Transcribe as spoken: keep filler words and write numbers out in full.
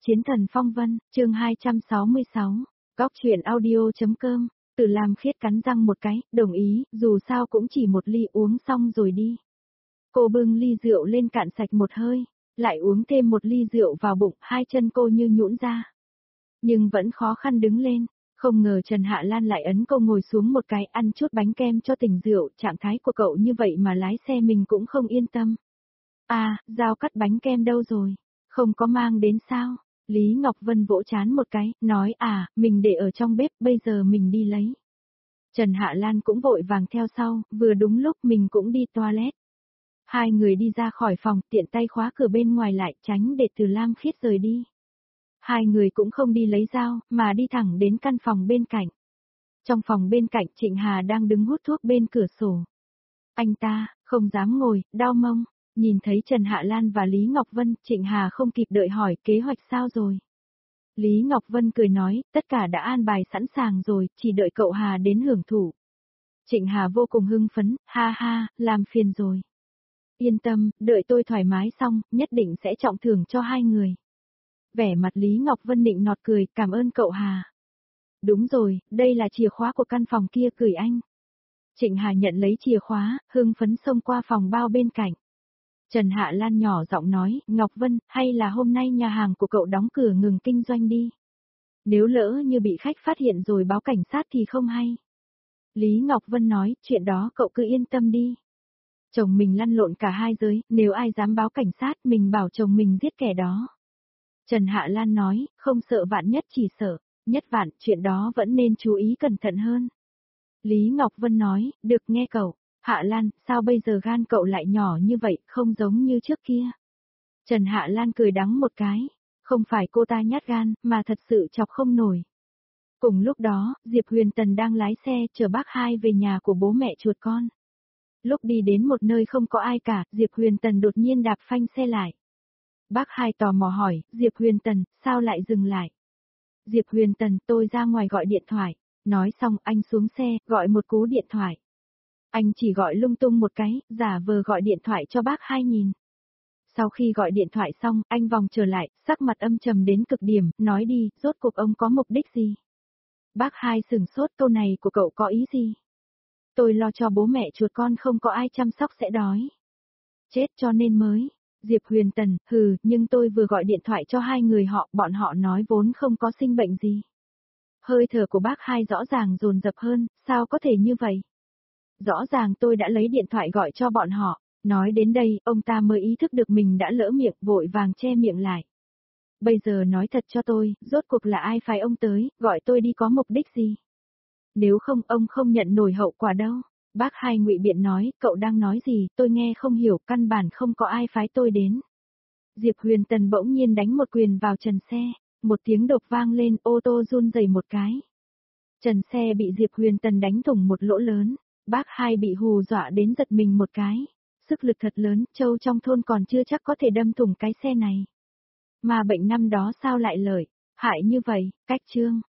Chiến thần phong vân, chương hai trăm sáu mươi sáu, góc truyện audio.com, Từ Lam Khiết cắn răng một cái, đồng ý, dù sao cũng chỉ một ly uống xong rồi đi. Cô bưng ly rượu lên cạn sạch một hơi, lại uống thêm một ly rượu vào bụng, hai chân cô như nhũn ra. Nhưng vẫn khó khăn đứng lên, không ngờ Trần Hạ Lan lại ấn cô ngồi xuống một cái, ăn chút bánh kem cho tỉnh rượu, trạng thái của cậu như vậy mà lái xe mình cũng không yên tâm. À, dao cắt bánh kem đâu rồi? Không có mang đến sao? Lý Ngọc Vân vỗ chán một cái, nói à, mình để ở trong bếp, bây giờ mình đi lấy. Trần Hạ Lan cũng vội vàng theo sau, vừa đúng lúc mình cũng đi toilet. Hai người đi ra khỏi phòng, tiện tay khóa cửa bên ngoài lại, tránh để Từ Lam Khiết rời đi. Hai người cũng không đi lấy dao, mà đi thẳng đến căn phòng bên cạnh. Trong phòng bên cạnh Trịnh Hà đang đứng hút thuốc bên cửa sổ. Anh ta, không dám ngồi, đau mông. Nhìn thấy Trần Hạ Lan và Lý Ngọc Vân, Trịnh Hà không kịp đợi hỏi kế hoạch sao rồi. Lý Ngọc Vân cười nói, tất cả đã an bài sẵn sàng rồi, chỉ đợi cậu Hà đến hưởng thụ. Trịnh Hà vô cùng hưng phấn, ha ha, làm phiền rồi. Yên tâm, đợi tôi thoải mái xong, nhất định sẽ trọng thưởng cho hai người. Vẻ mặt Lý Ngọc Vân nịnh nọt cười, cảm ơn cậu Hà. Đúng rồi, đây là chìa khóa của căn phòng kia, gửi anh. Trịnh Hà nhận lấy chìa khóa, hưng phấn xông qua phòng bao bên cạnh. Trần Hạ Lan nhỏ giọng nói, Ngọc Vân, hay là hôm nay nhà hàng của cậu đóng cửa ngừng kinh doanh đi. Nếu lỡ như bị khách phát hiện rồi báo cảnh sát thì không hay. Lý Ngọc Vân nói, chuyện đó cậu cứ yên tâm đi. Chồng mình lăn lộn cả hai giới, nếu ai dám báo cảnh sát mình bảo chồng mình giết kẻ đó. Trần Hạ Lan nói, không sợ vạn nhất chỉ sợ, nhất vạn, chuyện đó vẫn nên chú ý cẩn thận hơn. Lý Ngọc Vân nói, được nghe cậu. Hạ Lan, sao bây giờ gan cậu lại nhỏ như vậy, không giống như trước kia? Trần Hạ Lan cười đắng một cái, không phải cô ta nhát gan, mà thật sự chọc không nổi. Cùng lúc đó, Diệp Huyền Tần đang lái xe chở bác hai về nhà của bố mẹ chuột con. Lúc đi đến một nơi không có ai cả, Diệp Huyền Tần đột nhiên đạp phanh xe lại. Bác hai tò mò hỏi, Diệp Huyền Tần, sao lại dừng lại? Diệp Huyền Tần, tôi ra ngoài gọi điện thoại. Nói xong anh xuống xe, gọi một cú điện thoại. Anh chỉ gọi lung tung một cái, giả vờ gọi điện thoại cho bác hai nhìn. Sau khi gọi điện thoại xong, anh vòng trở lại, sắc mặt âm trầm đến cực điểm, nói đi, rốt cuộc ông có mục đích gì? Bác hai sửng sốt, câu này của cậu có ý gì? Tôi lo cho bố mẹ chuột con không có ai chăm sóc sẽ đói. Chết cho nên mới. Diệp Huyền Tần, hừ, nhưng tôi vừa gọi điện thoại cho hai người họ, bọn họ nói vốn không có sinh bệnh gì. Hơi thở của bác hai rõ ràng dồn dập hơn, sao có thể như vậy? Rõ ràng tôi đã lấy điện thoại gọi cho bọn họ, nói đến đây, ông ta mới ý thức được mình đã lỡ miệng, vội vàng che miệng lại. Bây giờ nói thật cho tôi, rốt cuộc là ai phái ông tới, gọi tôi đi có mục đích gì? Nếu không, ông không nhận nổi hậu quả đâu. Bác hai ngụy biện nói, cậu đang nói gì, tôi nghe không hiểu, căn bản không có ai phái tôi đến. Diệp Huyền Tần bỗng nhiên đánh một quyền vào trần xe, một tiếng độc vang lên, ô tô run rẩy một cái. Trần xe bị Diệp Huyền Tần đánh thủng một lỗ lớn. Bác hai bị hù dọa đến giật mình một cái. Sức lực thật lớn, Châu trong thôn còn chưa chắc có thể đâm thủng cái xe này. Mà bệnh năm đó sao lại lợi, hại như vậy, cách chương.